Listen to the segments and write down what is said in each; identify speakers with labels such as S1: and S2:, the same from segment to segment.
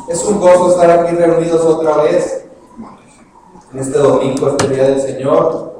S1: Es un gozo estar aquí reunidos otra vez en este domingo, este día del Señor,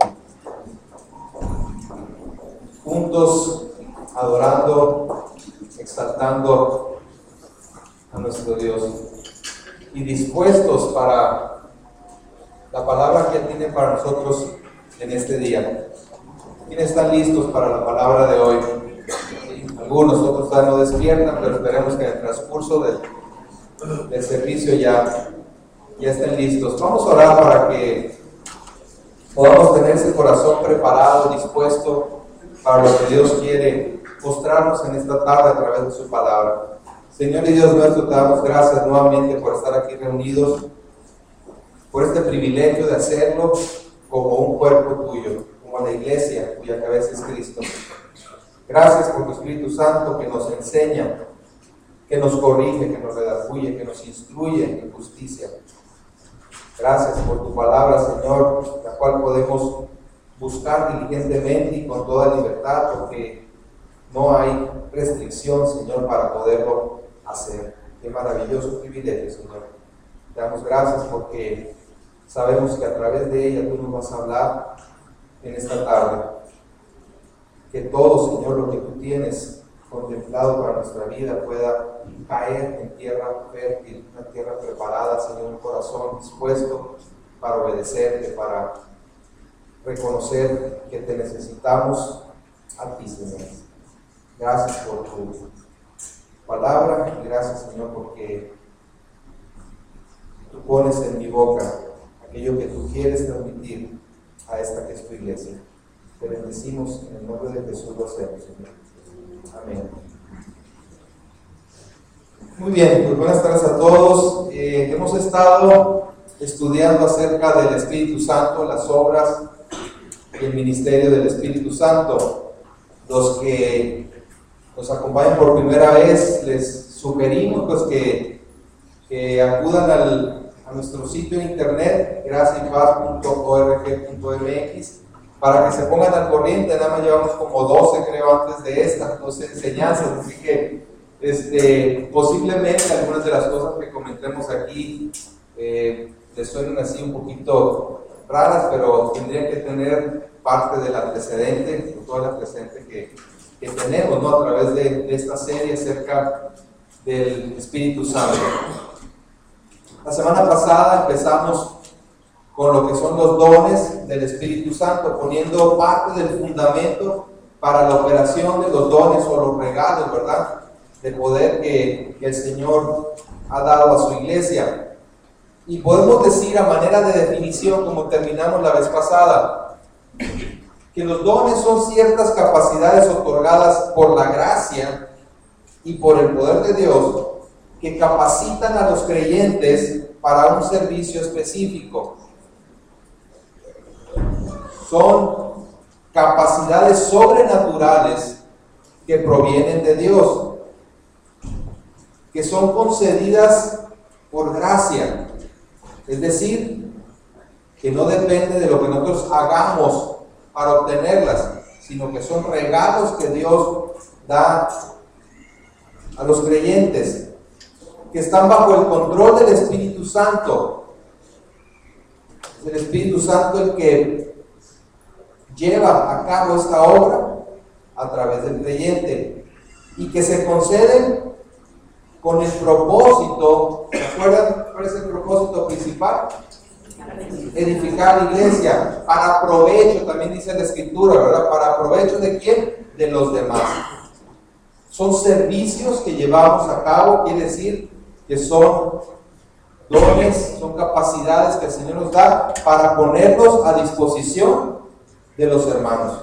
S1: juntos adorando, exaltando a nuestro Dios y dispuestos para la palabra que Él tiene para nosotros en este día. ¿Quiénes están listos para la palabra de hoy? Algunos, otros todavía no despiertan, pero esperemos que en el transcurso del servicio ya estén listos. Vamos a orar para que podamos tener ese corazón preparado, dispuesto para lo que Dios quiere mostrarnos en esta tarde a través de su palabra. Señor y Dios nuestro, te damos gracias nuevamente por estar aquí reunidos, por este privilegio de hacerlo como un cuerpo tuyo, como la iglesia cuya cabeza es Cristo. Gracias por tu Espíritu Santo que nos enseña, que nos corrige, que nos redarguye, que nos instruye en justicia. Gracias por tu palabra, Señor, la cual podemos buscar diligentemente y con toda libertad, porque no hay restricción, Señor, para poderlo hacer. Qué maravilloso privilegio, Señor. Te damos gracias porque sabemos que a través de ella tú nos vas a hablar en esta tarde. Que todo, Señor, lo que tú tienes contemplado para nuestra vida pueda caer en tierra fértil, una tierra preparada, Señor, un corazón dispuesto para obedecerte, para reconocer que te necesitamos a ti, Señor. Gracias por tu palabra y gracias, Señor, porque tú pones en mi boca aquello que tú quieres transmitir a esta que es tu iglesia. Te bendecimos en el nombre de Jesús, lo hacemos, Señor. Amén. Muy bien, pues buenas tardes a todos. Hemos estado estudiando acerca del Espíritu Santo, las obras y el ministerio del Espíritu Santo. Los que nos acompañan por primera vez, les sugerimos pues que acudan a nuestro sitio de internet, graciaypaz.org.mx, para que se pongan al corriente. Nada más llevamos como 12, creo, antes de estas 12 enseñanzas, así que posiblemente algunas de las cosas que comentemos aquí les suenen así un poquito raras, pero tendrían que tener parte del antecedente, todo el antecedente que tenemos, ¿no?, a través de esta serie acerca del Espíritu Santo. La semana pasada empezamos con lo que son los dones del Espíritu Santo, poniendo parte del fundamento para la operación de los dones o los regalos, ¿verdad?, de poder que el Señor ha dado a su iglesia. Y podemos decir a manera de definición, como terminamos la vez pasada, que los dones son ciertas capacidades otorgadas por la gracia y por el poder de Dios que capacitan a los creyentes para un servicio específico. Son capacidades sobrenaturales que provienen de Dios, que son concedidas por gracia, es decir, que no depende de lo que nosotros hagamos para obtenerlas, sino que son regalos que Dios da a los creyentes, que están bajo el control del Espíritu Santo. Es el Espíritu Santo el que lleva a cabo esta obra a través del creyente, y que se conceden con el propósito, ¿se acuerdan cuál es el propósito principal? Edificar la iglesia, para provecho, también dice la Escritura, ¿verdad? ¿Para provecho de quién? De los demás. Son servicios que llevamos a cabo, quiere decir que son dones, son capacidades que el Señor nos da para ponerlos a disposición de los hermanos.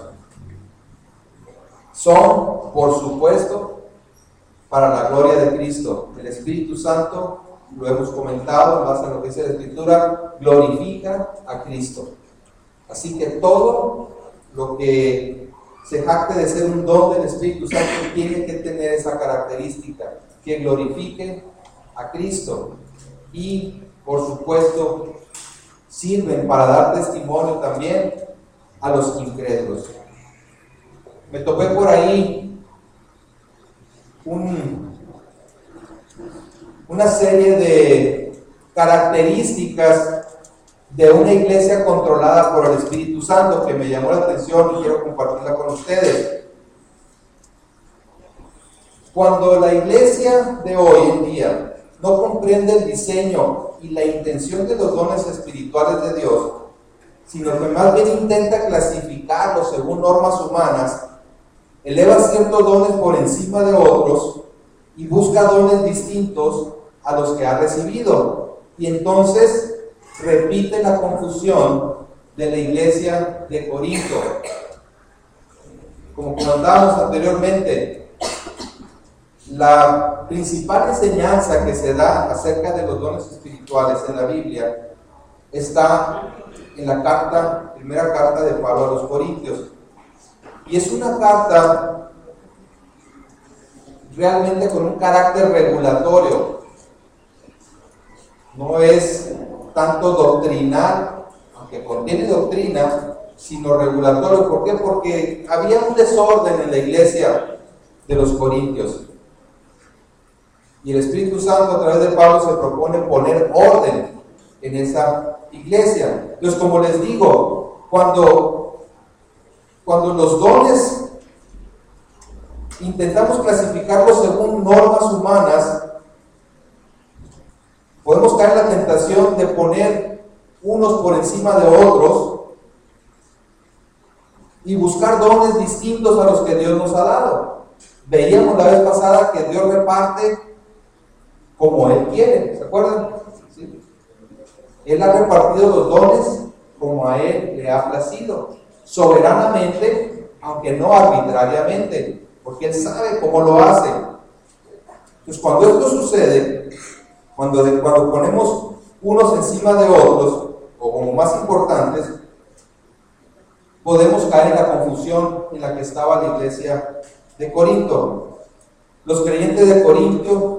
S1: Son, por supuesto, para la gloria de Cristo. El Espíritu Santo, lo hemos comentado en base a lo que dice la Escritura, glorifica a Cristo. Así que todo lo que se jacte de ser un don del Espíritu Santo tiene que tener esa característica, que glorifique a Cristo. Y, por supuesto, sirven para dar testimonio también a los incrédulos. Me topé por ahí un una serie de características de una iglesia controlada por el Espíritu Santo que me llamó la atención y quiero compartirla con ustedes. Cuando la iglesia de hoy en día no comprende el diseño y la intención de los dones espirituales de Dios, sino que más bien intenta clasificarlos según normas humanas, eleva ciertos dones por encima de otros y busca dones distintos a los que ha recibido. Y entonces repite la confusión de la iglesia de Corinto. Como comentábamos anteriormente, la principal enseñanza que se da acerca de los dones espirituales en la Biblia está en la primera carta de Pablo a los Corintios. Y es una carta realmente con un carácter regulatorio. No es tanto doctrinal, aunque contiene doctrina, sino regulatorio. ¿Por qué? Porque había un desorden en la iglesia de los Corintios. Y el Espíritu Santo a través de Pablo se propone poner orden en esa iglesia. Entonces, como les digo, cuando los dones intentamos clasificarlos según normas humanas, podemos caer en la tentación de poner unos por encima de otros y buscar dones distintos a los que Dios nos ha dado. Veíamos la vez pasada que Dios reparte como Él quiere, ¿se acuerdan? ¿Sí? Él ha repartido los dones como a Él le ha placido, soberanamente, aunque no arbitrariamente, porque Él sabe cómo lo hace. Entonces, cuando esto sucede, cuando ponemos unos encima de otros, o como más importantes, podemos caer en la confusión en la que estaba la iglesia de Corinto. Los creyentes de Corinto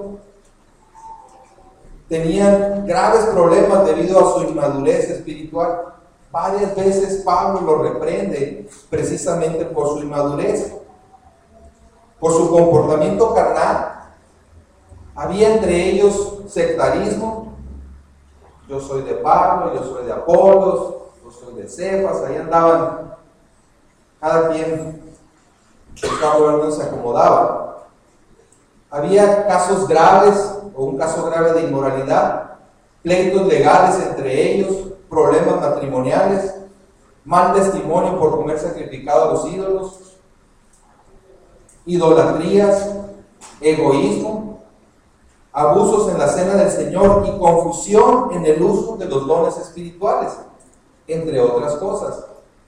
S1: tenían graves problemas debido a su inmadurez espiritual. Varias veces Pablo lo reprende precisamente por su inmadurez, por su comportamiento carnal. Había entre ellos sectarismo. Yo soy de Pablo, yo soy de Apolos, yo soy de Cefas. Ahí andaban, cada quien buscando ver dónde se acomodaba. Había casos graves, o un caso grave de inmoralidad, pleitos legales entre ellos, problemas matrimoniales, mal testimonio por comer sacrificado a los ídolos, idolatrías, egoísmo, abusos en la cena del Señor y confusión en el uso de los dones espirituales, entre otras cosas.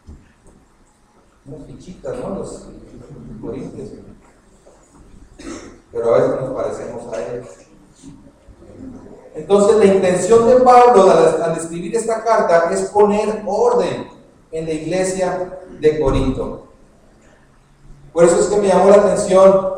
S1: Unas fichitas, ¿no? Los corintios. Pero a veces nos parecemos a ellos. Entonces, la intención de Pablo al escribir esta carta es poner orden en la iglesia de Corinto. Por eso es que me llamó la atención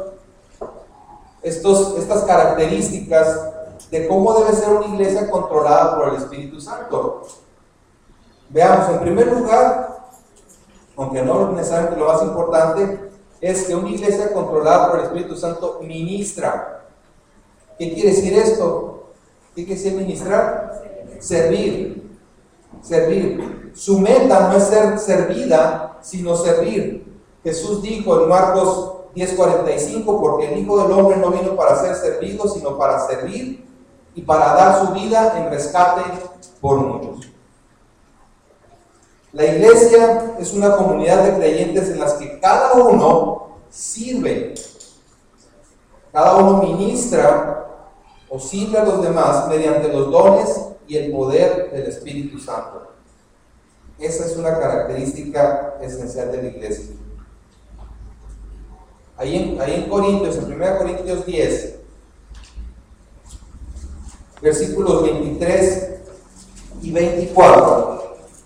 S1: estas características de cómo debe ser una iglesia controlada por el Espíritu Santo. Veamos, en primer lugar, aunque no necesariamente lo más importante, es que una iglesia controlada por el Espíritu Santo ministra. ¿Qué quiere decir esto? ¿Qué quiere decir ministrar? Servir. Su meta no es ser servida, sino servir. Jesús dijo en Marcos 10:45, porque el Hijo del Hombre no vino para ser servido, sino para servir y para dar su vida en rescate por muchos. La iglesia es una comunidad de creyentes en las que cada uno sirve, cada uno ministra o sirve a los demás mediante los dones y el poder del Espíritu Santo. Esa es una característica esencial de la iglesia. Ahí en Corintios, en 1 Corintios 10, versículos 23 y 24.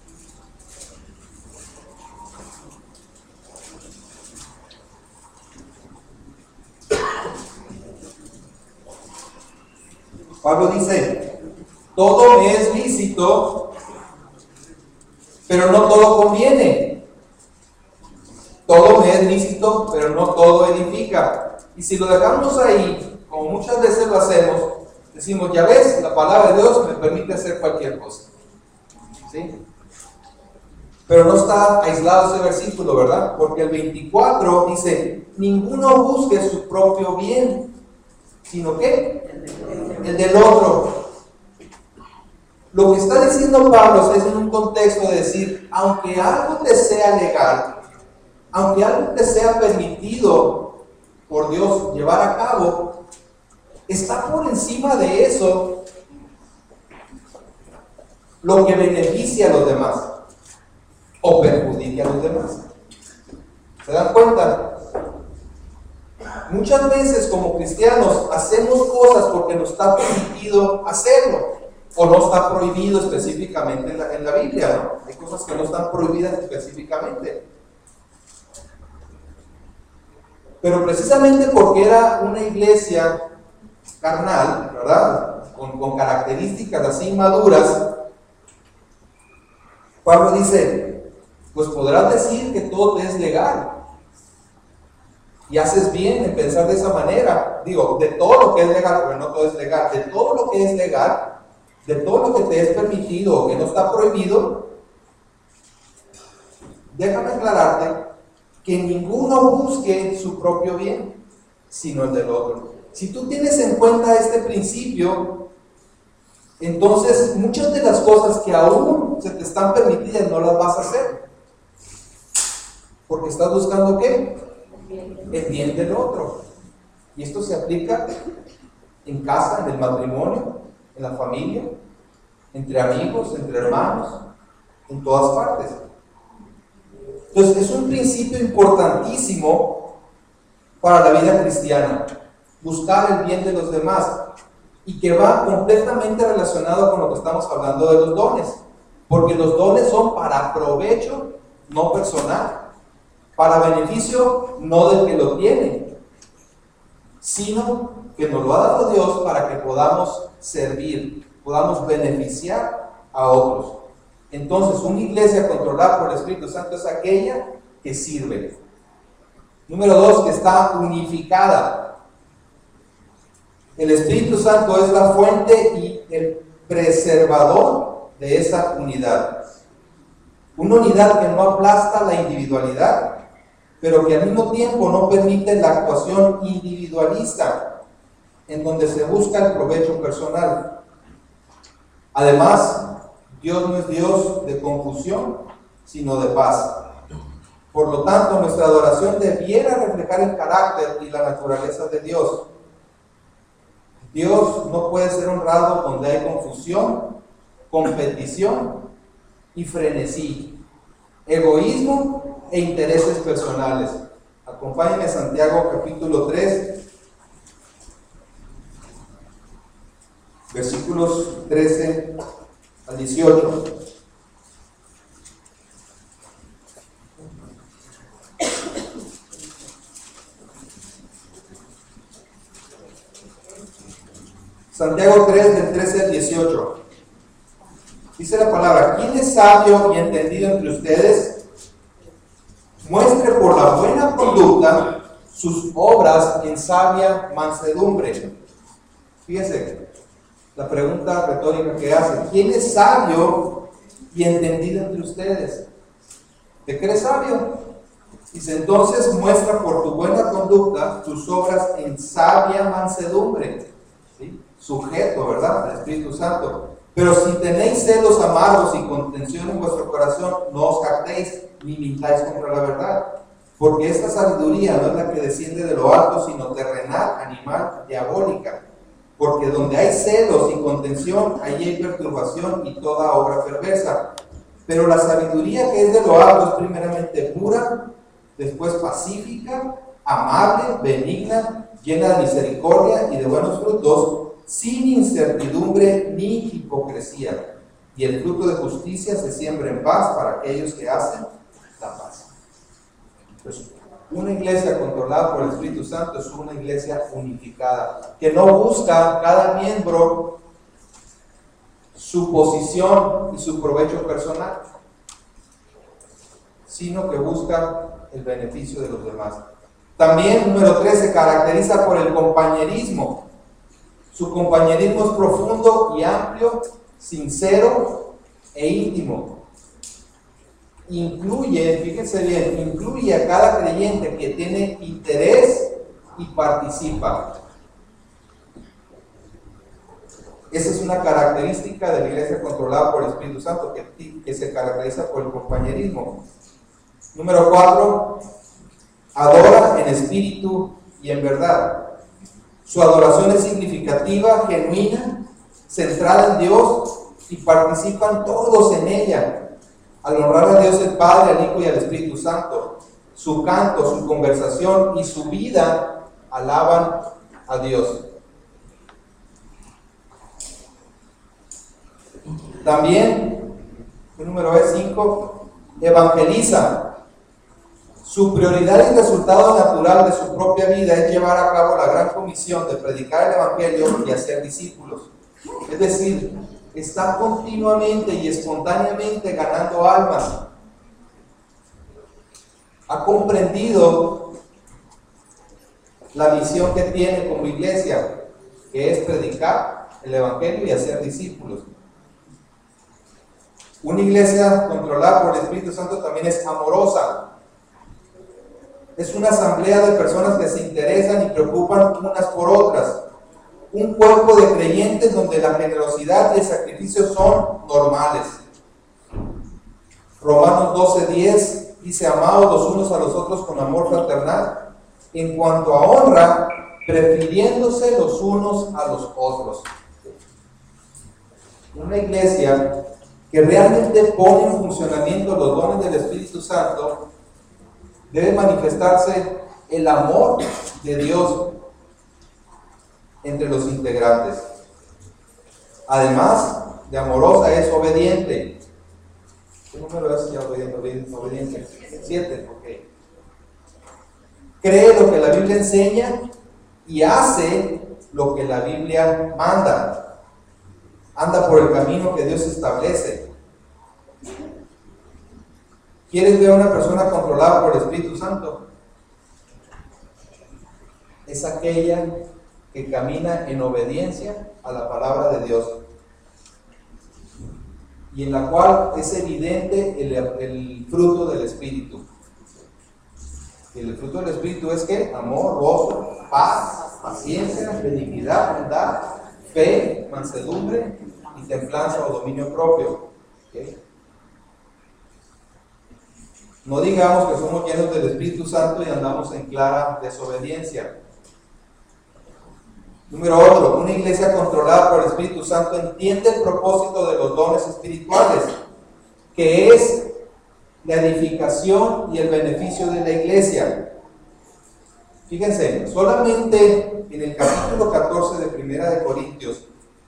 S1: Pablo dice: todo me es lícito, pero no todo conviene. Todo me es lícito, pero no todo edifica. Y si lo dejamos ahí, como muchas veces lo hacemos, decimos, ya ves, la palabra de Dios me permite hacer cualquier cosa. ¿Sí? Pero no está aislado ese versículo, ¿verdad? Porque el 24 dice, ninguno busque su propio bien, sino que el del otro. Lo que está diciendo Pablo es en un contexto de decir, aunque algo te sea legal, aunque algo te sea permitido por Dios llevar a cabo, está por encima de eso lo que beneficia a los demás o perjudica a los demás. ¿Se dan cuenta? Muchas veces como cristianos hacemos cosas porque nos está permitido hacerlo o no está prohibido específicamente en la Biblia, ¿no? Hay cosas que no están prohibidas específicamente. Pero precisamente porque era una iglesia carnal, ¿verdad? Con características así maduras, Pablo dice, pues podrás decir que todo te es legal. Y haces bien en pensar de esa manera. Digo, de todo lo que es legal, pero no todo es legal, de todo lo que es legal, de todo lo que te es permitido o que no está prohibido, déjame aclararte que ninguno busque su propio bien, sino el del otro. Si tú tienes en cuenta este principio, entonces muchas de las cosas que aún se te están permitidas no las vas a hacer. Porque estás buscando ¿qué? El bien del otro. Y esto se aplica en casa, en el matrimonio, en la familia, entre amigos, entre hermanos, en todas partes. Entonces es un principio importantísimo para la vida cristiana, buscar el bien de los demás, y que va completamente relacionado con lo que estamos hablando de los dones, porque los dones son para provecho no personal, para beneficio no del que lo tiene, sino que nos lo ha dado Dios para que podamos servir, podamos beneficiar a otros. Entonces, una iglesia controlada por el Espíritu Santo es aquella que sirve. Número 2, que está unificada. El Espíritu Santo es la fuente y el preservador de esa unidad. Una unidad que no aplasta la individualidad, pero que al mismo tiempo no permite la actuación individualista, en donde se busca el provecho personal. Además, Dios no es Dios de confusión, sino de paz. Por lo tanto, nuestra adoración debiera reflejar el carácter y la naturaleza de Dios. Dios no puede ser honrado donde hay confusión, competición y frenesí, egoísmo e intereses personales. Acompáñenme a Santiago capítulo 3, versículos 13 al 18. Santiago 3, del 13 al 18. Dice la palabra: ¿quién es sabio y entendido entre ustedes? Muestre por la buena conducta sus obras en sabia mansedumbre. Fíjese la pregunta retórica que hace: ¿quién es sabio y entendido entre ustedes? ¿Te crees sabio? Dice: entonces muestra por tu buena conducta tus obras en sabia mansedumbre. ¿Sí? Sujeto, ¿verdad?, al Espíritu Santo. Pero si tenéis celos amargos y contención en vuestro corazón, no os jactéis ni mintáis contra la verdad. Porque esta sabiduría no es la que desciende de lo alto, sino terrenal, animal, diabólica. Porque donde hay celos y contención, allí hay perturbación y toda obra perversa. Pero la sabiduría que es de lo alto es primeramente pura, después pacífica, amable, benigna, llena de misericordia y de buenos frutos, sin incertidumbre ni hipocresía. Y el fruto de justicia se siembra en paz para aquellos que hacen la paz. Pues, una iglesia controlada por el Espíritu Santo es una iglesia unificada, que no busca cada miembro su posición y su provecho personal, sino que busca el beneficio de los demás. También, número 3, se caracteriza por el compañerismo. Su compañerismo es profundo y amplio, sincero e íntimo. Incluye, fíjense bien, incluye a cada creyente que tiene interés y participa. Esa es una característica de la iglesia controlada por el Espíritu Santo, que se caracteriza por el compañerismo. Número 4, adora en espíritu y en verdad. Su adoración es significativa, genuina, centrada en Dios y participan todos en ella. Al honrar a Dios el Padre, al Hijo y al Espíritu Santo, su canto, su conversación y su vida alaban a Dios. También, el número 5, evangeliza. Su prioridad y resultado natural de su propia vida es llevar a cabo la gran comisión de predicar el Evangelio y hacer discípulos. Es decir, está continuamente y espontáneamente ganando almas. Ha comprendido la misión que tiene como iglesia, que es predicar el Evangelio y hacer discípulos. Una iglesia controlada por el Espíritu Santo también es amorosa. Es una asamblea de personas que se interesan y preocupan unas por otras. Un cuerpo de creyentes donde la generosidad y el sacrificio son normales. Romanos 12:10 dice: amaos los unos a los otros con amor fraternal, en cuanto a honra, prefiriéndose los unos a los otros. Una iglesia que realmente pone en funcionamiento los dones del Espíritu Santo, debe manifestarse el amor de Dios entre los integrantes. Además de amorosa, es obediente. ¿Qué número es ya obediente? 7, ok. Cree lo que la Biblia enseña y hace lo que la Biblia manda. Anda por el camino que Dios establece. ¿Quieres ver a una persona controlada por el Espíritu Santo? Es aquella que camina en obediencia a la palabra de Dios y en la cual es evidente el fruto del Espíritu. Y el fruto del Espíritu es ¿qué? Amor, gozo, paz, paciencia, benignidad, bondad, fe, mansedumbre y templanza o dominio propio. ¿Okay? No digamos que somos llenos del Espíritu Santo y andamos en clara desobediencia. Número 8, una iglesia controlada por el Espíritu Santo entiende el propósito de los dones espirituales, que es la edificación y el beneficio de la iglesia. Fíjense, solamente en el capítulo 14 de 1 de Corintios,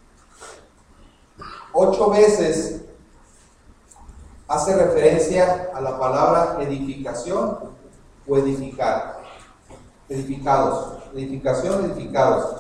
S1: 8 veces hace referencia a la palabra edificación o edificar. Edificados, edificación, edificados.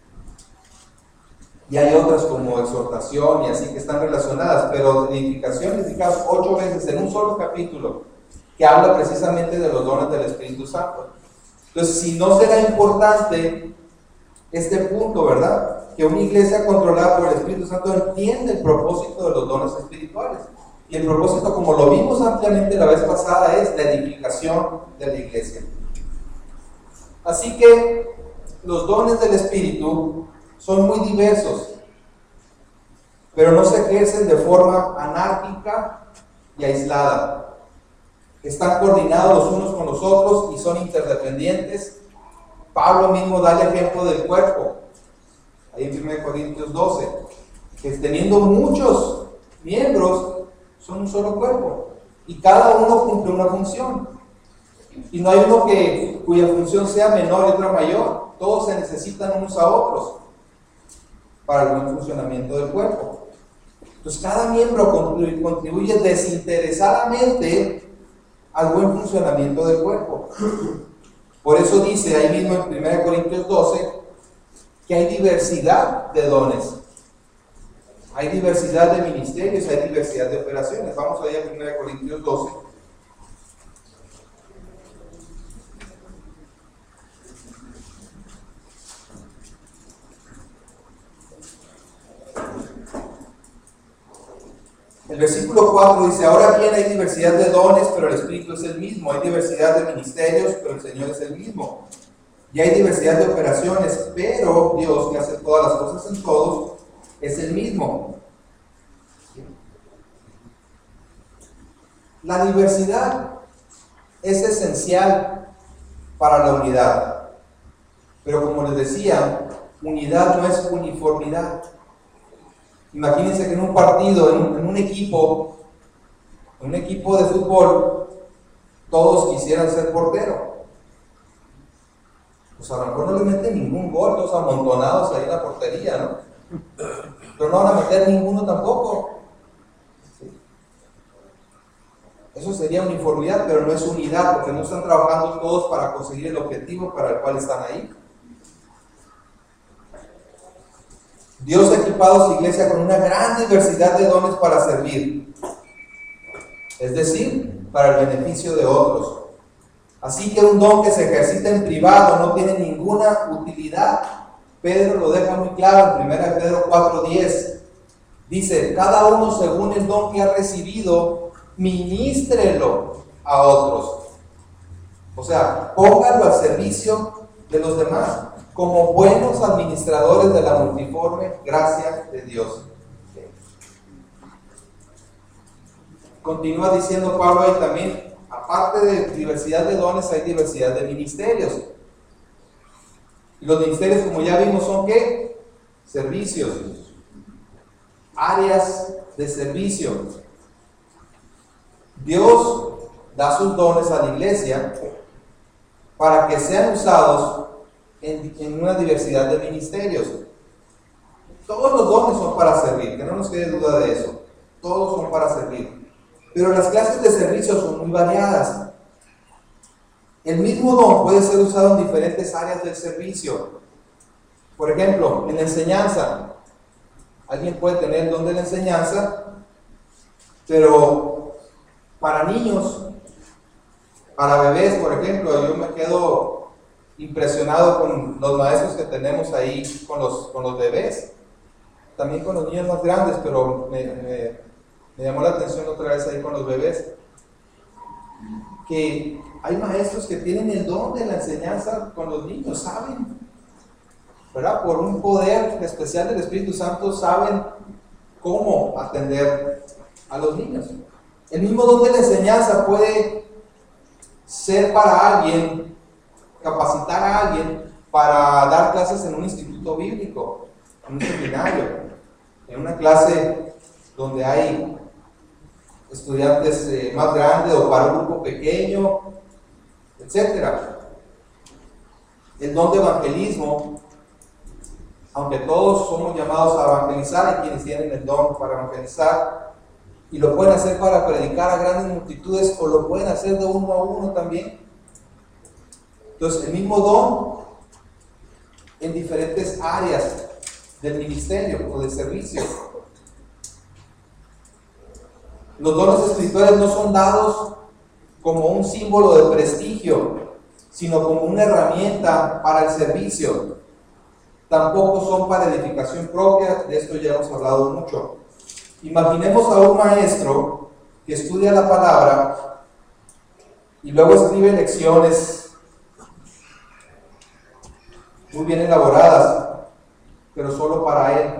S1: Y hay otras como exhortación y así que están relacionadas, pero edificación, edificados 8 veces en un solo capítulo que habla precisamente de los dones del Espíritu Santo. Entonces, si no será importante este punto, ¿verdad? Que una iglesia controlada por el Espíritu Santo entiende el propósito de los dones espirituales. Y el propósito, como lo vimos ampliamente la vez pasada, es la edificación de la iglesia. Así que los dones del Espíritu son muy diversos, pero no se ejercen de forma anárquica y aislada. Están coordinados los unos con los otros y son interdependientes. Pablo mismo da el ejemplo del cuerpo, ahí en 1 Corintios 12, que teniendo muchos miembros, son un solo cuerpo, y cada uno cumple una función. Y no hay uno cuya función sea menor y otra mayor. Todos se necesitan unos a otros para el buen funcionamiento del cuerpo. Entonces cada miembro contribuye desinteresadamente al buen funcionamiento del cuerpo. Por eso dice ahí mismo en 1 Corintios 12 que hay diversidad de dones, hay diversidad de ministerios, hay diversidad de operaciones. Vamos allá a 1 Corintios 12. El versículo 4 dice: ahora bien hay diversidad de dones, pero el Espíritu es el mismo. Hay diversidad de ministerios, pero el Señor es el mismo. Y hay diversidad de operaciones, pero Dios, que hace todas las cosas en todos, es el mismo. La diversidad es esencial para la unidad. Pero como les decía, unidad no es uniformidad. Imagínense que en un partido, en un equipo de fútbol, todos quisieran ser portero. Pues a lo mejor no le meten ningún gol, todos amontonados ahí en la portería, ¿no? Pero no van a meter ninguno tampoco. ¿Sí? Eso sería uniformidad, pero no es unidad, porque no están trabajando todos para conseguir el objetivo para el cual están ahí. Dios ha equipado a su iglesia con una gran diversidad de dones para servir, es decir, para el beneficio de otros. Así que un don que se ejercita en privado no tiene ninguna utilidad. Pedro lo deja muy claro en 1 Pedro 4:10. Dice: cada uno según el don que ha recibido, ministrelo a otros. O sea, póngalo al servicio de los demás, como buenos administradores de la multiforme gracia de Dios. Continúa diciendo Pablo ahí también: aparte de diversidad de dones, hay diversidad de ministerios. Y los ministerios, como ya vimos, son ¿qué? Servicios. Áreas de servicio. Dios da sus dones a la iglesia para que sean usados en una diversidad de ministerios. Todos los dones son para servir, que no nos quede duda de eso. Todos son para servir. Pero las clases de servicio son muy variadas. El mismo don puede ser usado en diferentes áreas del servicio. Por ejemplo, en la enseñanza. Alguien puede tener el don de la enseñanza, pero para niños, para bebés, por ejemplo, yo me quedo impresionado con los maestros que tenemos ahí con los bebés. También con los niños más grandes, pero me llamó la atención otra vez ahí con los bebés, que hay maestros que tienen el don de la enseñanza con los niños, saben, ¿verdad? Por un poder especial del Espíritu Santo, saben cómo atender a los niños. El mismo don de la enseñanza puede ser para alguien, capacitar a alguien para dar clases en un instituto bíblico, en un seminario, en una clase donde hay estudiantes más grandes o para un grupo pequeño, etc. El don de evangelismo, aunque todos somos llamados a evangelizar, hay quienes tienen el don para evangelizar y lo pueden hacer para predicar a grandes multitudes, o lo pueden hacer de uno a uno también. Entonces, el mismo don en diferentes áreas del ministerio o de servicio. Los dones espirituales no son dados como un símbolo de prestigio, sino como una herramienta para el servicio. Tampoco son para edificación propia, de esto ya hemos hablado mucho. Imaginemos a un maestro que estudia la palabra y luego escribe lecciones muy bien elaboradas, pero solo para él.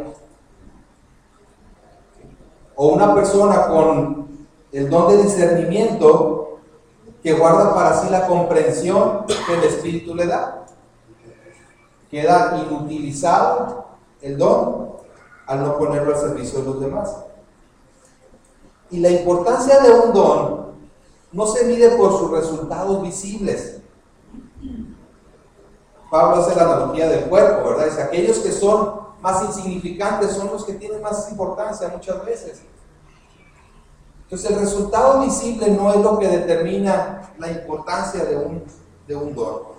S1: O una persona con el don de discernimiento que guarda para sí la comprensión que el Espíritu le da. Queda inutilizado el don al no ponerlo al servicio de los demás. Y la importancia de un don no se mide por sus resultados visibles. Pablo hace la analogía del cuerpo, ¿verdad? Dice, aquellos que son más insignificantes son los que tienen más importancia muchas veces. Entonces el resultado visible no es lo que determina la importancia de un don.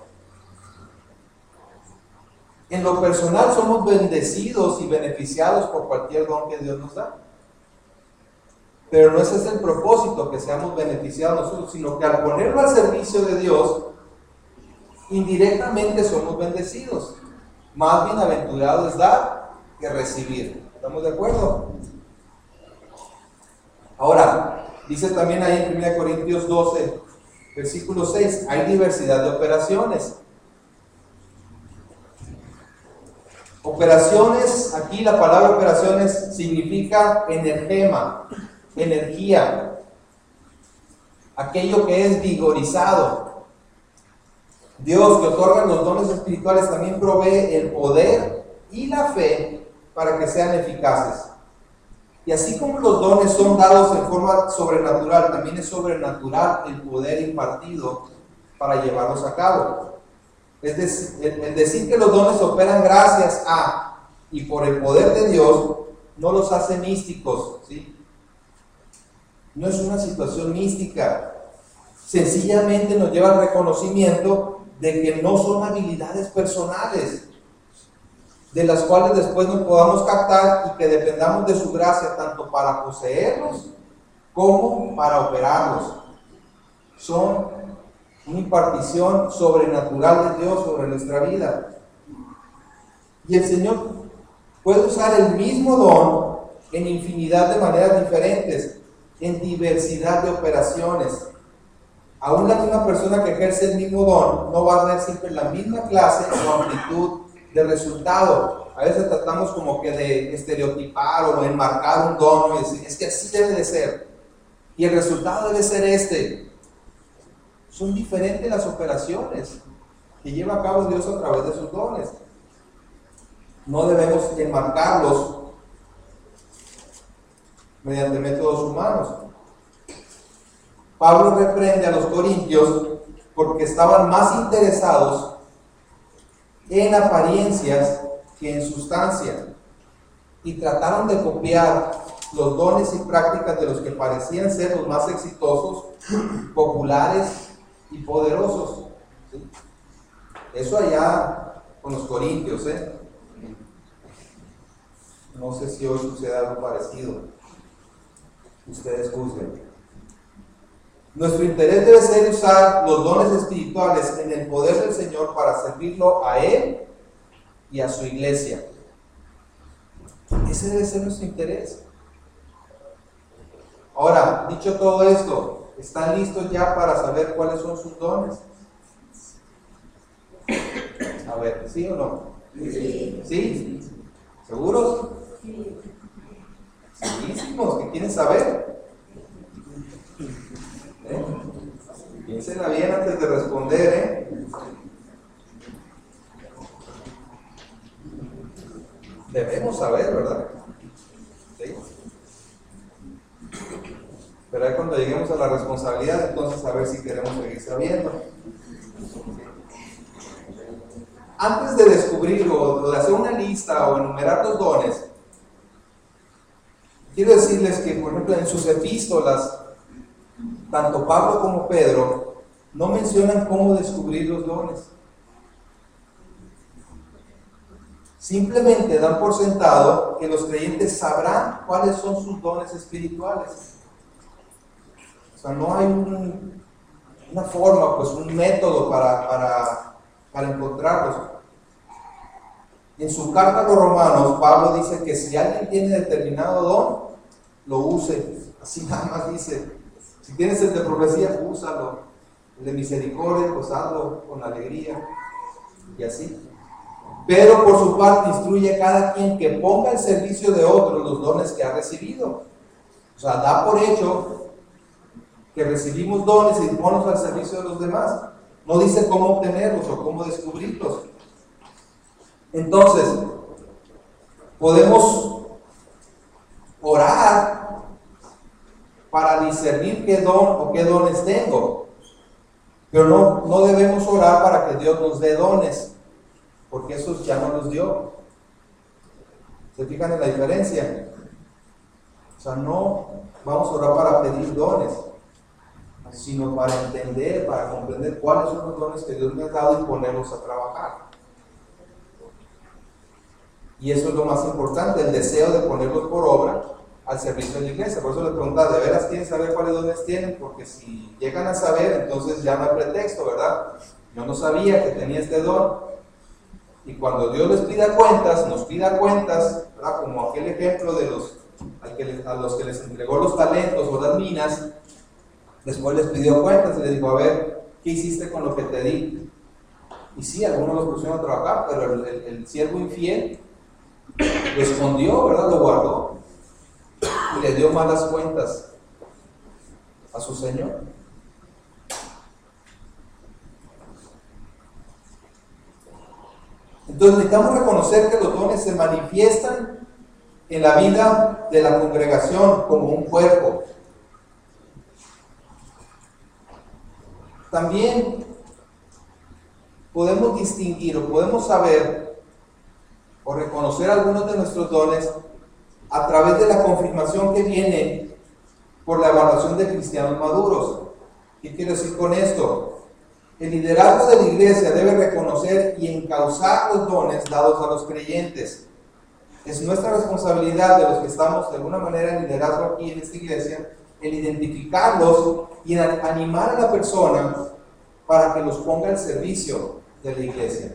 S1: En lo personal somos bendecidos y beneficiados por cualquier don que Dios nos da. Pero no ese es el propósito, que seamos beneficiados nosotros, sino que al ponerlo al servicio de Dios, indirectamente somos bendecidos. Más bienaventurado es dar que recibir. ¿Estamos de acuerdo? Dice también ahí en 1 Corintios 12, versículo 6, hay diversidad de operaciones. Operaciones, aquí la palabra operaciones significa energema, energía, aquello que es vigorizado. Dios, que otorga los dones espirituales, también provee el poder y la fe para que sean eficaces. Y así como los dones son dados en forma sobrenatural, también es sobrenatural el poder impartido para llevarlos a cabo. Es decir, el decir que los dones operan gracias a y por el poder de Dios no los hace místicos, ¿sí? No es una situación mística. Sencillamente nos lleva al reconocimiento de que no son habilidades personales, de las cuales después nos podamos captar y que dependamos de su gracia tanto para poseerlos como para operarlos. Son una impartición sobrenatural de Dios sobre nuestra vida. Y el Señor puede usar el mismo don en infinidad de maneras diferentes, en diversidad de operaciones. Aún la misma persona que ejerce el mismo don no va a tener siempre la misma clase o amplitud de resultado. A veces tratamos como que de estereotipar o de enmarcar un don y decir, es que así debe de ser y el resultado debe ser este. Son diferentes las operaciones que lleva a cabo Dios a través de sus dones. No debemos enmarcarlos mediante métodos humanos. Pablo reprende a los corintios porque estaban más interesados en apariencias que en sustancia, y trataron de copiar los dones y prácticas de los que parecían ser los más exitosos, populares y poderosos. ¿Sí? Eso allá con los corintios, No sé si hoy sucede algo parecido. Ustedes juzguen. Nuestro interés debe ser usar los dones espirituales en el poder del Señor para servirlo a Él y a su iglesia. Ese debe ser nuestro interés. Ahora, dicho todo esto, ¿están listos ya para saber cuáles son sus dones? A ver, ¿sí o no? Sí. ¿Sí? ¿Seguros? Sí. Segurísimos, que quieren saber. Piénsenla bien antes de responder, Debemos saber, ¿verdad? ¿Sí? Pero ahí cuando lleguemos a la responsabilidad, entonces a ver si queremos seguir sabiendo. Antes de descubrirlo, o de hacer una lista o enumerar los dones, quiero decirles que, por ejemplo, en sus epístolas, tanto Pablo como Pedro no mencionan cómo descubrir los dones. Simplemente dan por sentado que los creyentes sabrán cuáles son sus dones espirituales. O sea, no hay una forma, pues un método para encontrarlos. En su carta a los Romanos, Pablo dice que si alguien tiene determinado don, lo use. Así nada más dice. Si tienes el de profecía, úsalo. El de misericordia, pues hazlo con alegría. Y así. Pero por su parte instruye a cada quien que ponga al servicio de otros los dones que ha recibido. O sea, da por hecho que recibimos dones y ponlos al servicio de los demás. No dice cómo obtenerlos o cómo descubrirlos. Entonces, podemos orar para discernir qué don o qué dones tengo. Pero no debemos orar para que Dios nos dé dones, porque esos ya no los dio. ¿Se fijan en la diferencia? O sea, no vamos a orar para pedir dones, sino para entender, para comprender cuáles son los dones que Dios me ha dado y ponerlos a trabajar. Y eso es lo más importante, el deseo de ponerlos por obra al servicio de la iglesia. Por eso les preguntaba, ¿de veras quieren saber cuáles dones tienen? Porque si llegan a saber, entonces ya no hay pretexto, ¿verdad? Yo no sabía que tenía este don. Y cuando Dios les pida cuentas, nos pida cuentas, ¿verdad? Como aquel ejemplo de los a los que les entregó los talentos o las minas, después les pidió cuentas y les dijo, a ver, ¿qué hiciste con lo que te di? Y sí, algunos los pusieron a trabajar, pero el siervo infiel lo escondió, ¿verdad? Lo guardó y le dio malas cuentas a su Señor. Entonces necesitamos reconocer que los dones se manifiestan en la vida de la congregación como un cuerpo. También podemos distinguir o podemos saber o reconocer algunos de nuestros dones a través de la confirmación que viene por la evaluación de cristianos maduros. ¿Qué quiero decir con esto? El liderazgo de la iglesia debe reconocer y encauzar los dones dados a los creyentes. Es nuestra responsabilidad de los que estamos de alguna manera en liderazgo aquí en esta iglesia, el identificarlos y el animar a la persona para que los ponga al servicio de la iglesia.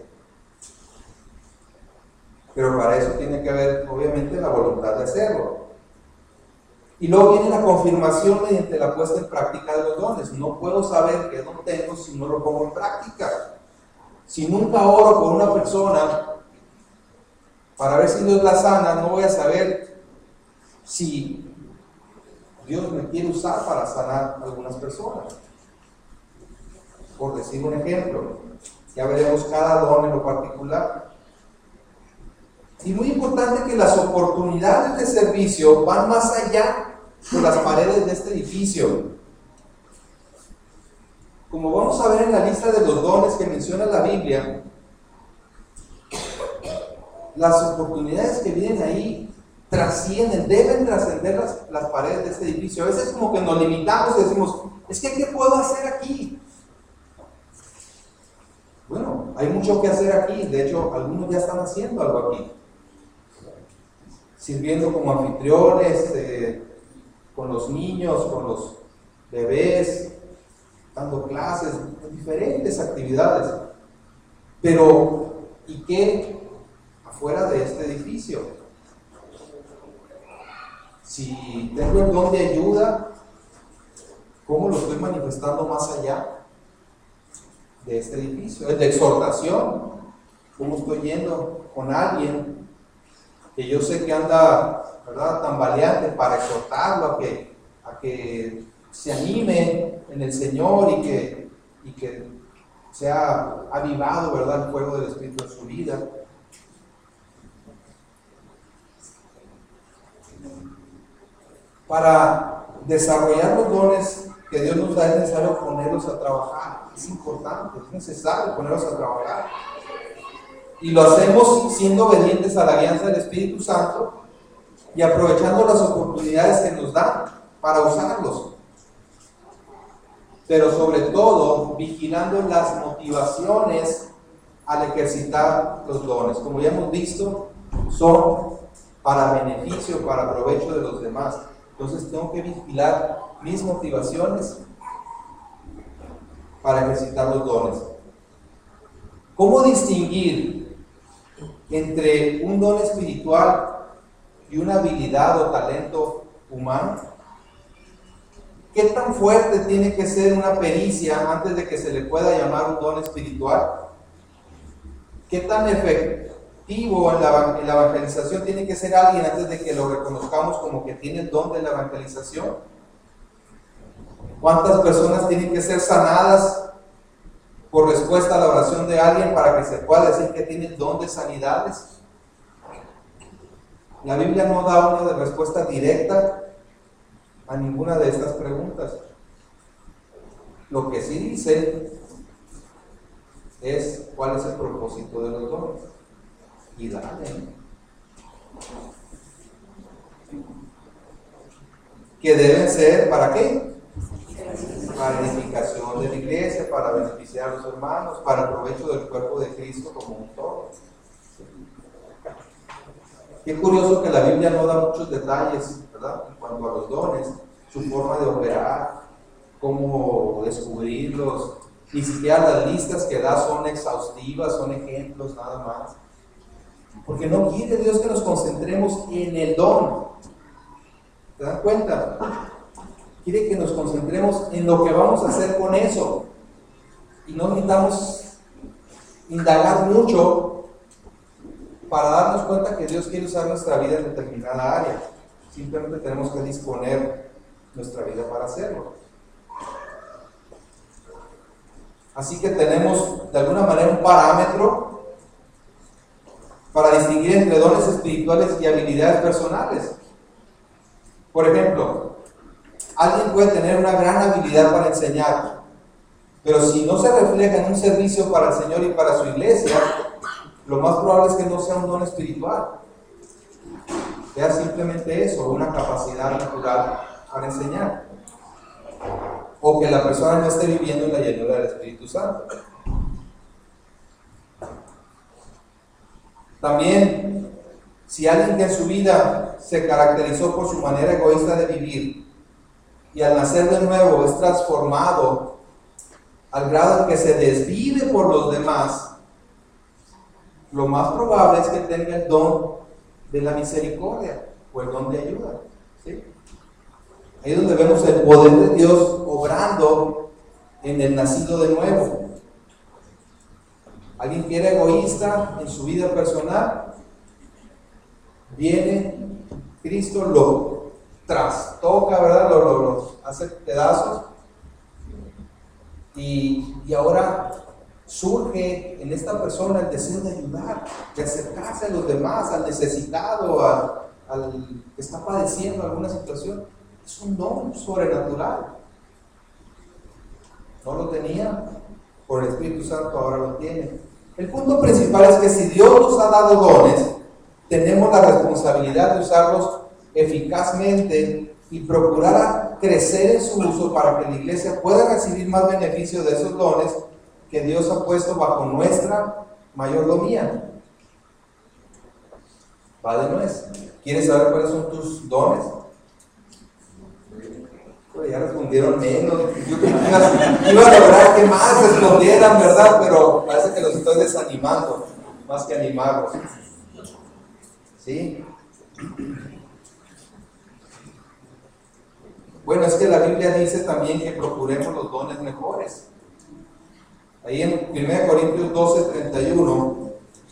S1: Pero para eso tiene que haber, obviamente, la voluntad de hacerlo. Y luego viene la confirmación mediante la puesta en práctica de los dones. No puedo saber qué don tengo si no lo pongo en práctica. Si nunca oro por una persona para ver si Dios la sana, no voy a saber si Dios me quiere usar para sanar a algunas personas. Por decir un ejemplo, ya veremos cada don en lo particular. Y muy importante que las oportunidades de servicio van más allá de las paredes de este edificio. Como vamos a ver en la lista de los dones que menciona la Biblia, las oportunidades que vienen ahí trascienden, deben trascender las paredes de este edificio. A veces como que nos limitamos y decimos, es que ¿qué puedo hacer aquí? Bueno, hay mucho que hacer aquí. De hecho, algunos ya están haciendo algo aquí, sirviendo como anfitriones, con los niños, con los bebés, dando clases, diferentes actividades. Pero, ¿y qué afuera de este edificio? Si tengo el don de ayuda, ¿cómo lo estoy manifestando más allá de este edificio? El de exhortación, ¿cómo estoy yendo con alguien que yo sé que anda, ¿verdad?, tambaleante, para exhortarlo a que se anime en el Señor y que sea avivado, ¿verdad?, el fuego del Espíritu en su vida? Para desarrollar los dones que Dios nos da es necesario ponerlos a trabajar. Es importante, es necesario ponerlos a trabajar. Y lo hacemos siendo obedientes a la guianza del Espíritu Santo y aprovechando las oportunidades que nos dan para usarlos. Pero sobre todo, vigilando las motivaciones al ejercitar los dones. Como ya hemos visto, son para beneficio, para provecho de los demás. Entonces tengo que vigilar mis motivaciones para ejercitar los dones. ¿Cómo distinguir entre un don espiritual y una habilidad o talento humano? ¿Qué tan fuerte tiene que ser una pericia antes de que se le pueda llamar un don espiritual? ¿Qué tan efectivo en la evangelización tiene que ser alguien antes de que lo reconozcamos como que tiene el don de la evangelización? ¿Cuántas personas tienen que ser sanadas por respuesta a la oración de alguien para que se pueda decir que tiene el don de sanidades? La Biblia no da una respuesta directa a ninguna de estas preguntas. Lo que sí dice es cuál es el propósito de los dones. Y dale. Que deben ser, ¿para qué? Para edificación de la iglesia, para beneficiar a los hermanos, para el provecho del cuerpo de Cristo como un todo. Qué curioso que la Biblia no da muchos detalles, ¿verdad?, en cuanto a los dones, su forma de operar, cómo descubrirlos. Ni siquiera las listas que da son exhaustivas, son ejemplos nada más. Porque no quiere Dios que nos concentremos en el don, ¿Se dan cuenta? Quiere que nos concentremos en lo que vamos a hacer con eso. Y no necesitamos indagar mucho para darnos cuenta que Dios quiere usar nuestra vida en determinada área. Simplemente tenemos que disponer nuestra vida para hacerlo. Así que tenemos de alguna manera un parámetro para distinguir entre dones espirituales y habilidades personales. Por ejemplo, alguien puede tener una gran habilidad para enseñar, pero si no se refleja en un servicio para el Señor y para su iglesia, lo más probable es que no sea un don espiritual. Sea simplemente eso, una capacidad natural para enseñar. O que la persona no esté viviendo en la llenura del Espíritu Santo. También, si alguien que en su vida se caracterizó por su manera egoísta de vivir y al nacer de nuevo es transformado al grado en que se desvive por los demás, lo más probable es que tenga el don de la misericordia o el don de ayuda. ¿Sí? Ahí es donde vemos el poder de Dios obrando en el nacido de nuevo. Alguien que era egoísta en su vida personal, viene Cristo, lo trastoca, ¿verdad? Lo hace pedazos y ahora surge en esta persona el deseo de ayudar, de acercarse a los demás, al necesitado, al que está padeciendo alguna situación. Es un don sobrenatural. No lo tenía, por el Espíritu Santo ahora lo tiene. El punto principal es que si Dios nos ha dado dones, tenemos la responsabilidad de usarlos eficazmente y procurar crecer en su uso para que la iglesia pueda recibir más beneficio de esos dones que Dios ha puesto bajo nuestra mayordomía. Va de nuez. ¿Quieres saber cuáles son tus dones? Pues ya respondieron menos. Yo iba a lograr que más respondieran, ¿verdad? Pero parece que los estoy desanimando, más que animarlos. ¿Sí? Bueno, es que la Biblia dice también que procuremos los dones mejores. Ahí en 1 Corintios 12:31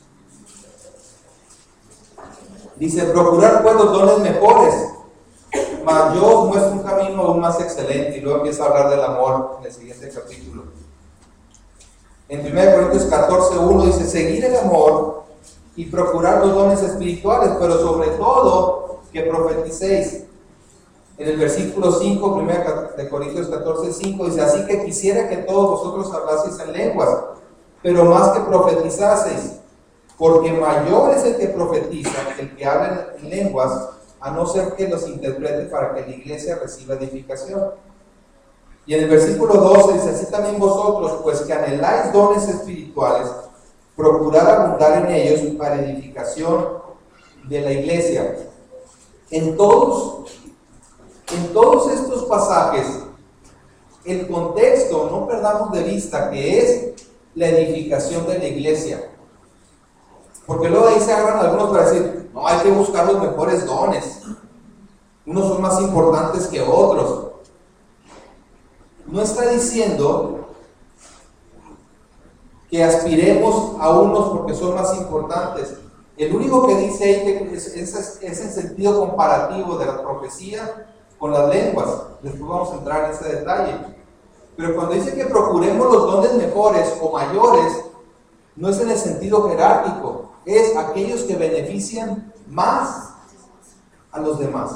S1: dice: procurar pues los dones mejores, mas yo os muestro un camino aún más excelente. Y luego empieza a hablar del amor en el siguiente capítulo. En 1 Corintios 14:1 dice: seguir el amor y procurar los dones espirituales, pero sobre todo que profeticéis. En el versículo 5, 1 de Corintios 14:5 dice: así que quisiera que todos vosotros hablaseis en lenguas, pero más que profetizaseis, porque mayor es el que profetiza que el que habla en lenguas, a no ser que los interprete para que la iglesia reciba edificación. Y en el versículo 12 dice: así también vosotros, pues que anheláis dones espirituales, procurad abundar en ellos para edificación de la iglesia. En todos estos pasajes, el contexto, no perdamos de vista que es la edificación de la iglesia. Porque luego ahí se agarran algunos para decir: no, hay que buscar los mejores dones. Unos son más importantes que otros. No está diciendo que aspiremos a unos porque son más importantes. El único que dice ahí que es en sentido comparativo de la profecía con las lenguas. Después vamos a entrar en ese detalle. Pero cuando dice que procuremos los dones mejores o mayores, no es en el sentido jerárquico, es aquellos que benefician más a los demás.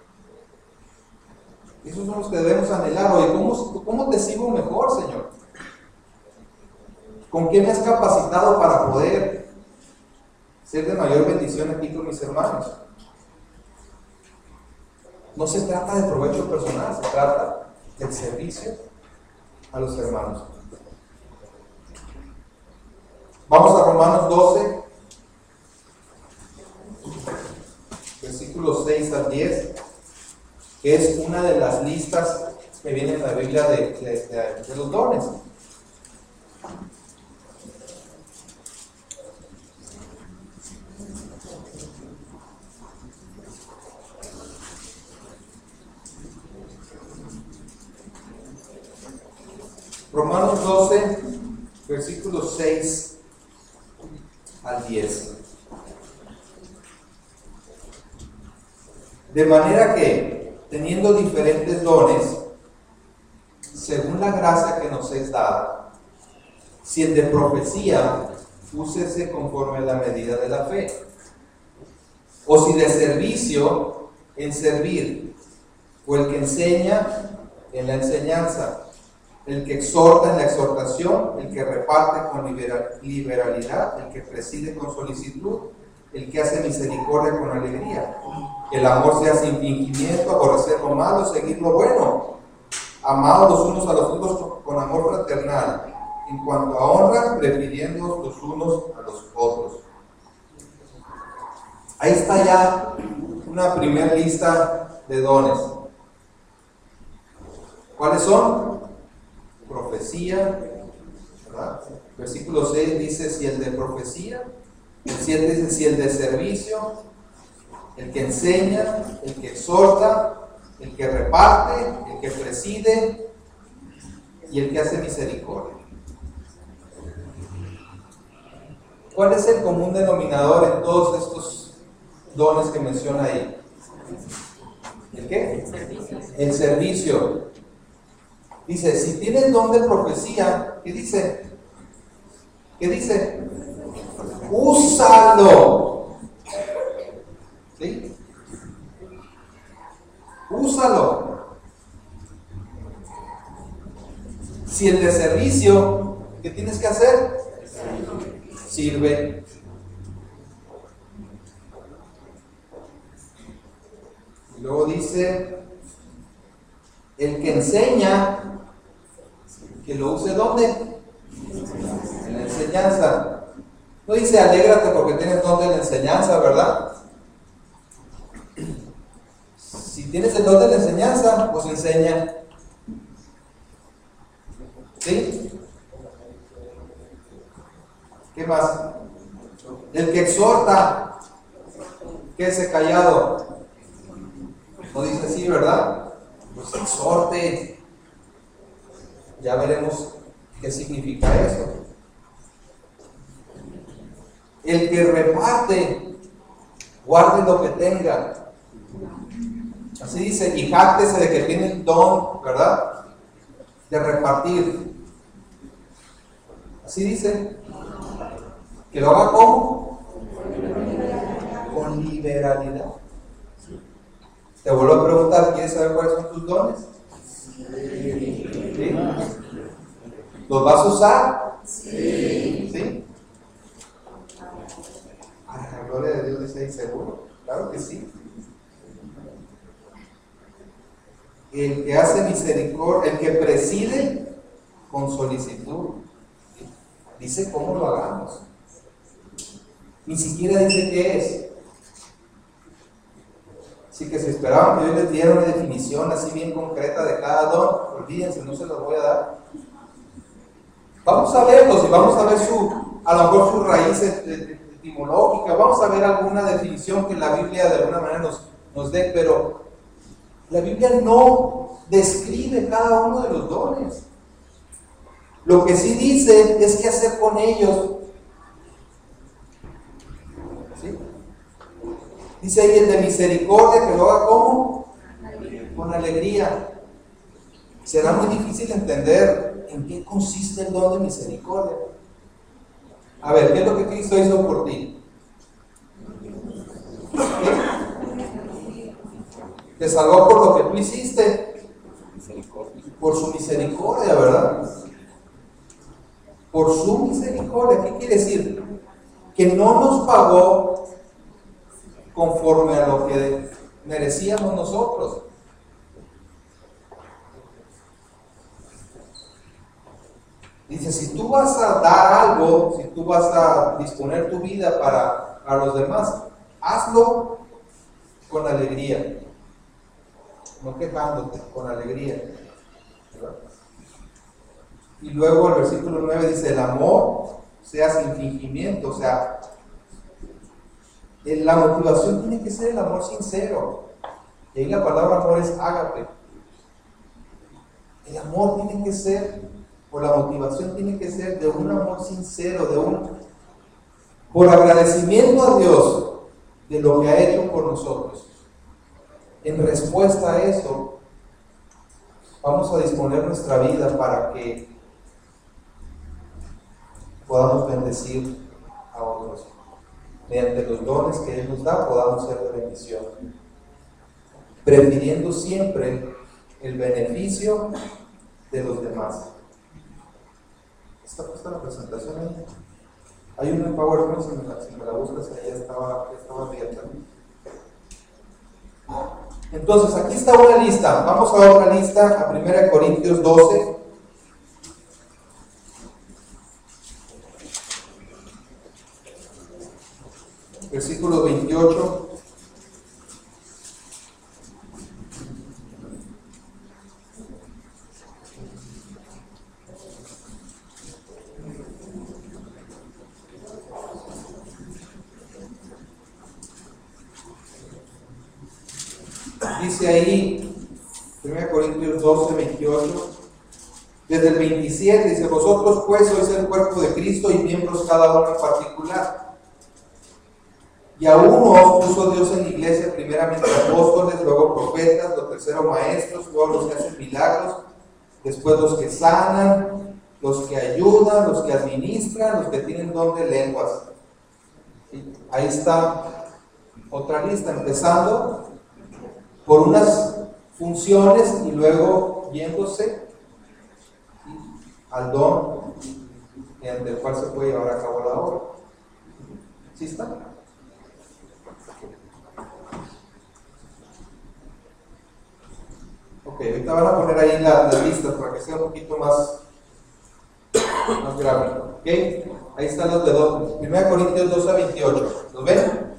S1: Esos son los que debemos anhelar. Oye, ¿cómo te sirvo mejor, Señor? ¿Con qué me has capacitado para poder ser de mayor bendición aquí con mis hermanos? No se trata de provecho personal, se trata del servicio a los hermanos. Vamos a Romanos 12, versículos 6 al 10, que es una de las listas que viene en la Biblia de los dones. Romanos 12, versículos 6 al 10. De manera que, teniendo diferentes dones, según la gracia que nos es dada, si el de profecía, úsese conforme a la medida de la fe, o si de servicio, en servir, o el que enseña, en la enseñanza, el que exhorta en la exhortación, el que reparte con liberalidad, el que preside con solicitud, el que hace misericordia con alegría. Que el amor sea sin fingimiento, aborrecer lo malo, seguir lo bueno, amados los unos a los otros con amor fraternal, en cuanto a honra, prefiriendo los unos a los otros. Ahí está ya una primera lista de dones. ¿Cuáles son? Profecía, ¿verdad? Versículo 6 dice si el de profecía, el 7 dice si el de servicio, el que enseña, el que exhorta, el que reparte, el que preside y el que hace misericordia. ¿Cuál es el común denominador en todos estos dones que menciona ahí? ¿El qué? El servicio. Dice, si tienes don de profecía, ¿qué dice? ¿Qué dice? Úsalo. ¿Sí? Úsalo. Si el de servicio, ¿qué tienes que hacer? Sirve. Y luego dice, el que enseña, que lo use ¿dónde? En la enseñanza. No dice alégrate porque tienes don de la enseñanza, ¿verdad? Si tienes el don de la enseñanza, pues enseña. ¿Sí? ¿Qué más? El que exhorta, quédese callado. No dice así, ¿verdad? Pues exhorte. Ya veremos qué significa eso. El que reparte, guarde lo que tenga. Así dice, y jáctese de que tiene el don, ¿verdad? De repartir. Así dice. ¿Que lo haga cómo? Con liberalidad. Te vuelvo a preguntar, ¿quieres saber cuáles son tus dones? ¿Sí? ¿Los vas a usar? Sí. ¿Sí? Para la gloria de Dios dice ahí seguro. Claro que sí. El que hace misericordia, el que preside con solicitud. Dice cómo lo hagamos. Ni siquiera dice qué es. Así que si esperaban que yo les diera una definición así bien concreta de cada don, olvídense, no se los voy a dar. Vamos a verlos y vamos a ver a lo mejor sus raíces etimológicas, vamos a ver alguna definición que la Biblia de alguna manera nos dé, pero la Biblia no describe cada uno de los dones. Lo que sí dice es qué hacer con ellos. ¿Sí? Dice ahí el de misericordia, que lo haga ¿cómo? Con alegría. Será muy difícil entender en qué consiste el don de misericordia. A ver, ¿qué es lo que Cristo hizo por ti? ¿Qué? Te salvó por lo que tú hiciste. Por su misericordia, ¿verdad? Por su misericordia. ¿Qué quiere decir? Que no nos pagó conforme a lo que merecíamos nosotros. Dice, si tú vas a dar algo, si tú vas a disponer tu vida para los demás, hazlo con alegría, no quejándote, con alegría, ¿verdad? Y luego el versículo 9 dice, el amor sea sin fingimiento, o sea, la motivación tiene que ser el amor sincero. Y ahí la palabra amor es ágape. El amor tiene que ser o la motivación tiene que ser de un amor sincero, por agradecimiento a Dios de lo que ha hecho por nosotros. En respuesta a eso, vamos a disponer nuestra vida para que podamos bendecir a otros. Mediante los dones que Él nos da, podamos ser de bendición, prefiriendo siempre el beneficio de los demás. ¿Está puesta la presentación ahí? Hay una PowerPoint, si me la buscas, ahí ya estaba abierta. Entonces, aquí está una lista. Vamos a otra lista, a 1 Corintios 12. Versículo 28. Dice ahí, 1 Corintios 12, 28, desde el 27, dice: vosotros pues sois el cuerpo de Cristo y miembros cada uno en particular. Y a uno os puso Dios en la iglesia, primeramente apóstoles, luego profetas, los terceros maestros, luego los que hacen milagros, después los que sanan, los que ayudan, los que administran, los que tienen don de lenguas. ¿Sí? Ahí está otra lista, empezando por unas funciones y luego yéndose al don mediante el cual se puede llevar a cabo la obra. ¿Sí está? Ok, ahorita van a poner ahí las listas para que sea un poquito más gráfico. Ok, ahí están los de 1 Corintios 12 a 28. ¿Los ven?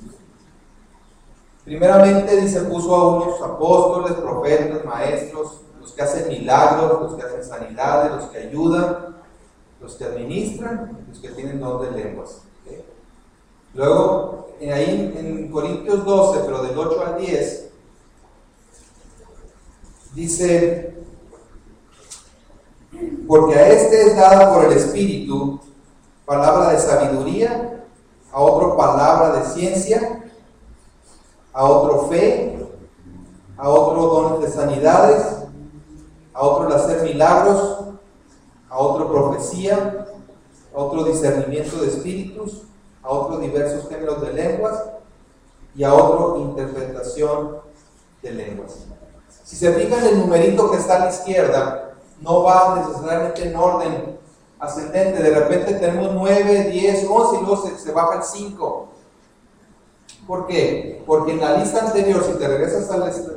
S1: Primeramente dice: puso a unos apóstoles, profetas, maestros, los que hacen milagros, los que hacen sanidades, los que ayudan, los que administran, los que tienen don de lenguas. ¿Okay? Luego, ahí en Corintios 12, pero del 8 al 10, dice: porque a este es dada por el Espíritu palabra de sabiduría, a otro palabra de ciencia, a otro fe, a otro dones de sanidades, a otro el hacer milagros, a otro profecía, a otro discernimiento de espíritus, a otro diversos géneros de lenguas y a otro interpretación de lenguas. Si se fijan, el numerito que está a la izquierda no va necesariamente en orden ascendente. De repente tenemos 9, 10, 11 y luego se baja el 5. ¿Por qué? Porque en la lista anterior, si te regresas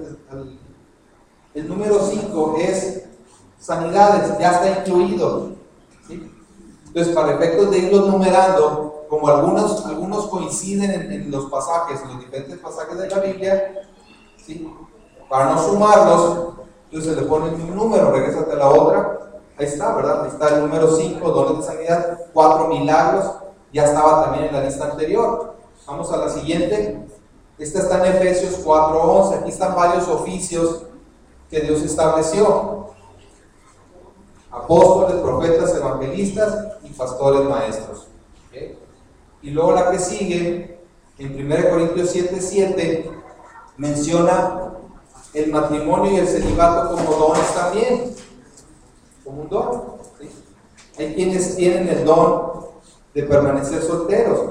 S1: el número 5 es sanidades, ya está incluido. ¿Sí? Entonces, para efectos de irlos numerando, como algunos coinciden en los pasajes, en los diferentes pasajes de la Biblia, ¿sí? Para no sumarlos, entonces se le pone un número, regrésate a la otra, ahí está, ¿verdad? Ahí está el número 5, dones de sanidad, 4 milagros, ya estaba también en la lista anterior. Vamos a la siguiente. Esta está en Efesios 4:11. Aquí están varios oficios que Dios estableció: apóstoles, profetas, evangelistas y pastores maestros. ¿Okay? Y luego la que sigue, en 1 Corintios 7:7, menciona el matrimonio y el celibato como dones también, como un don. ¿Sí? Hay quienes tienen el don de permanecer solteros,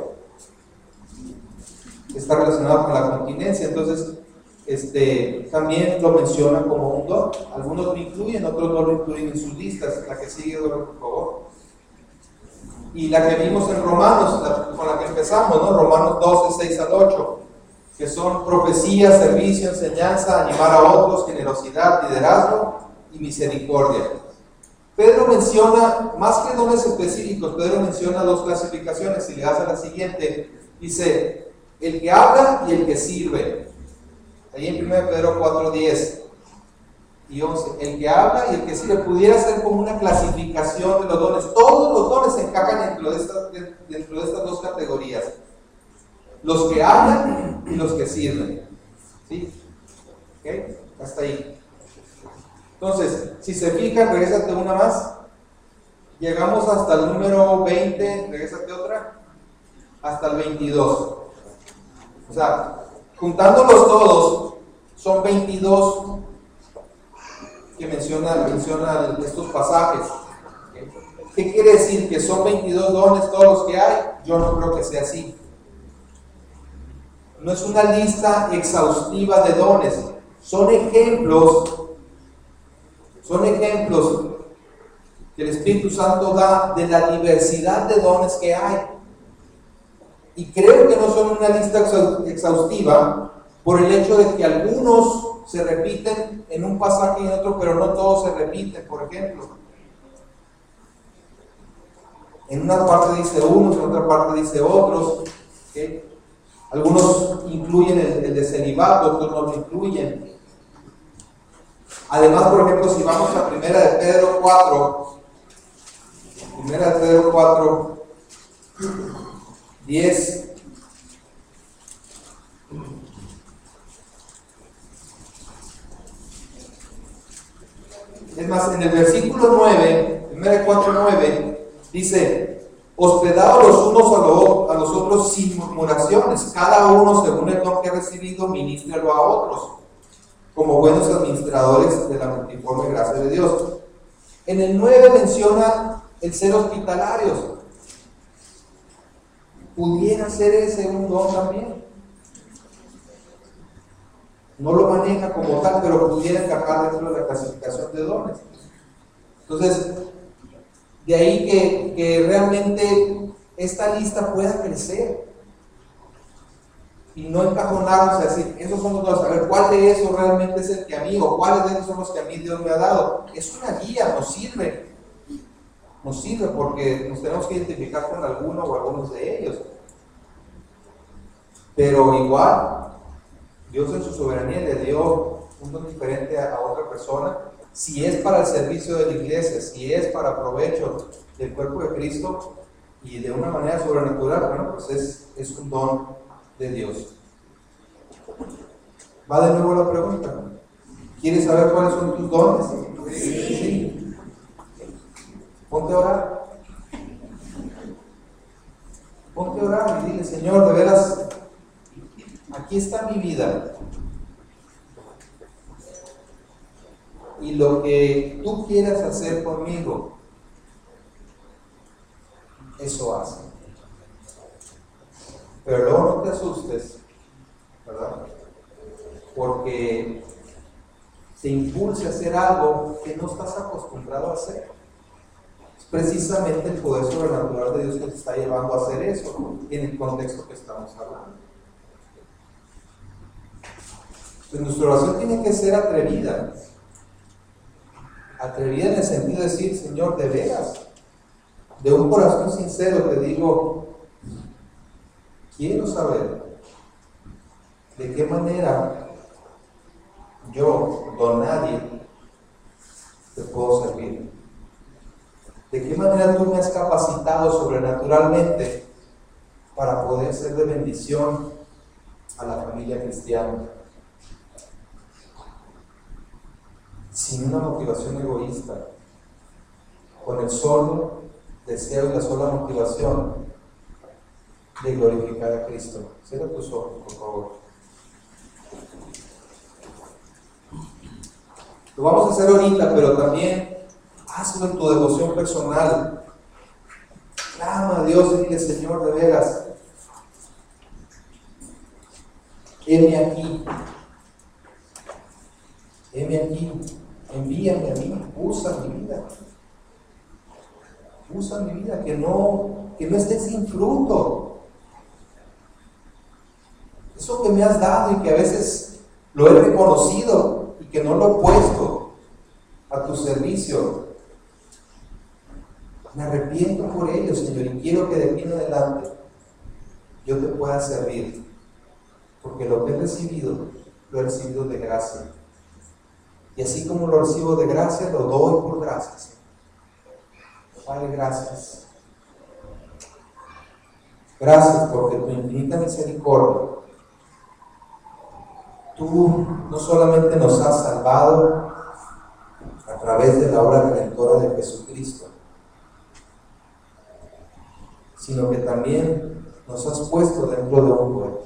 S1: está relacionado con la continencia, entonces también lo menciona como un don. Algunos lo incluyen, otros no lo incluyen en sus listas. La que sigue, por favor. Y la que vimos en Romanos, con la que empezamos, ¿no? Romanos 12, 6 al 8, que son profecía, servicio, enseñanza, animar a otros, generosidad, liderazgo y misericordia. Pedro menciona, más que dones específicos, Pedro menciona 2 clasificaciones. Si le das a la siguiente, dice: el que habla y el que sirve. Ahí en 1 Pedro 4, 10 y 11. El que habla y el que sirve. Pudiera ser como una clasificación de los dones. Todos los dones se encajan dentro de estas 2 categorías: los que hablan y los que sirven. ¿Sí? ¿Ok? Hasta ahí. Entonces, si se fijan, regresate una más. llegamos hasta el número 20, regrésate otra, hasta el 22. O sea, juntándolos todos, son 22 que mencionan estos pasajes. ¿Qué quiere decir? ¿Que son 22 dones todos los que hay? Yo no creo que sea así. No es una lista exhaustiva de dones. Son ejemplos que el Espíritu Santo da de la diversidad de dones que hay. Y creo que no son una lista exhaustiva por el hecho de que algunos se repiten en un pasaje y en otro, pero no todos se repiten. Por ejemplo, en una parte dice unos, en otra parte dice otros. ¿Okay? Algunos incluyen el de celibato, otros no lo incluyen. Además, por ejemplo, si vamos a 1 de Pedro 4, 1 de Pedro 4, 10. Es más, en el versículo 9, 1 de 4, 9, dice: hospedados los unos a los otros sin murmuraciones, cada uno según el don que ha recibido, ministrelo a otros, como buenos administradores de la multiforme gracia de Dios. En el 9 menciona el ser hospitalarios. ¿Pudiera ser ese un don también? No lo maneja como tal, pero pudiera encajar dentro de la clasificación de dones. Entonces, de ahí que realmente esta lista pueda crecer y no encajonarnos a decir, esos son los dos, a ver, ¿cuál de esos realmente es el que a mí, o cuáles de esos son los que a mí Dios me ha dado? Es una guía, nos sirve porque nos tenemos que identificar con alguno o algunos de ellos. Pero igual, Dios en su soberanía le dio un don diferente a otra persona. Si es para el servicio de la iglesia, si es para provecho del cuerpo de Cristo y de una manera sobrenatural, bueno, pues es un don de Dios. Va de nuevo la pregunta. ¿Quieres saber cuáles son tus dones? Sí. Ponte a orar. Ponte a orar y dile: Señor, de veras, aquí está mi vida. Y lo que tú quieras hacer conmigo, eso hace. Pero luego no te asustes, ¿verdad? Porque te impulsa a hacer algo que no estás acostumbrado a hacer. Es precisamente el poder sobrenatural de Dios que te está llevando a hacer eso en el contexto que estamos hablando. Pues nuestra oración tiene que ser atrevida. Atrevida en el sentido de decir: Señor, de veras, de un corazón sincero te digo, quiero saber de qué manera yo, don nadie, te puedo servir. De qué manera tú me has capacitado sobrenaturalmente para poder ser de bendición a la familia cristiana, sin una motivación egoísta, con el solo deseo y la sola motivación de glorificar a Cristo. Cierra tus ojos, por favor. Lo vamos a hacer ahorita, pero también hazlo en tu devoción personal. Clama a Dios y dile: Señor, de veras, heme aquí, envíame a mí, usa mi vida, que no esté sin fruto. Eso que me has dado y que a veces lo he reconocido y que no lo he puesto a tu servicio, me arrepiento por ello, Señor, y quiero que de aquí en adelante yo te pueda servir, porque lo que he recibido, lo he recibido de gracia. Y así como lo recibo de gracia, lo doy por gracia, Señor. Padre, gracias. Gracias porque tu infinita misericordia, tú no solamente nos has salvado a través de la obra redentora de Jesucristo, sino que también nos has puesto dentro de un cuerpo.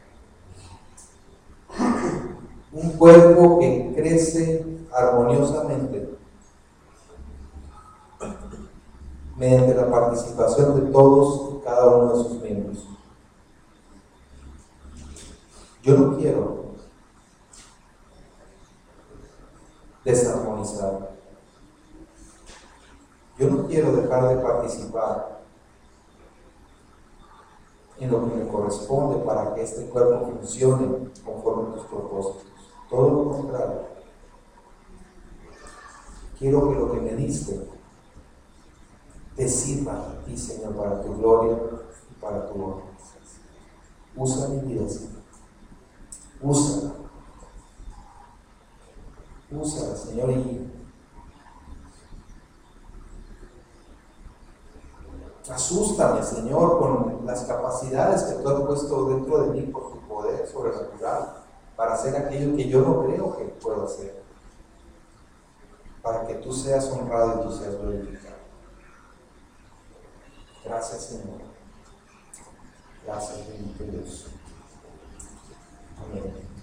S1: Un cuerpo que crece armoniosamente mediante la participación de todos y cada uno de sus miembros. Yo no quiero desarmonizar. Yo no quiero dejar de participar en lo que me corresponde para que este cuerpo funcione conforme a tus propósitos. Todo lo contrario. Quiero que lo que me diste te sirva a ti, Señor, para tu gloria y para tu honra. Usa mi vida, Señor. Úsala. Úsala, Señor, y asústame, Señor, con las capacidades que tú has puesto dentro de mí por tu poder sobrenatural para hacer aquello que yo no creo que puedo hacer, para que tú seas honrado y tú seas glorificado. Gracias, Señor. Gracias, bendito Dios. Amén.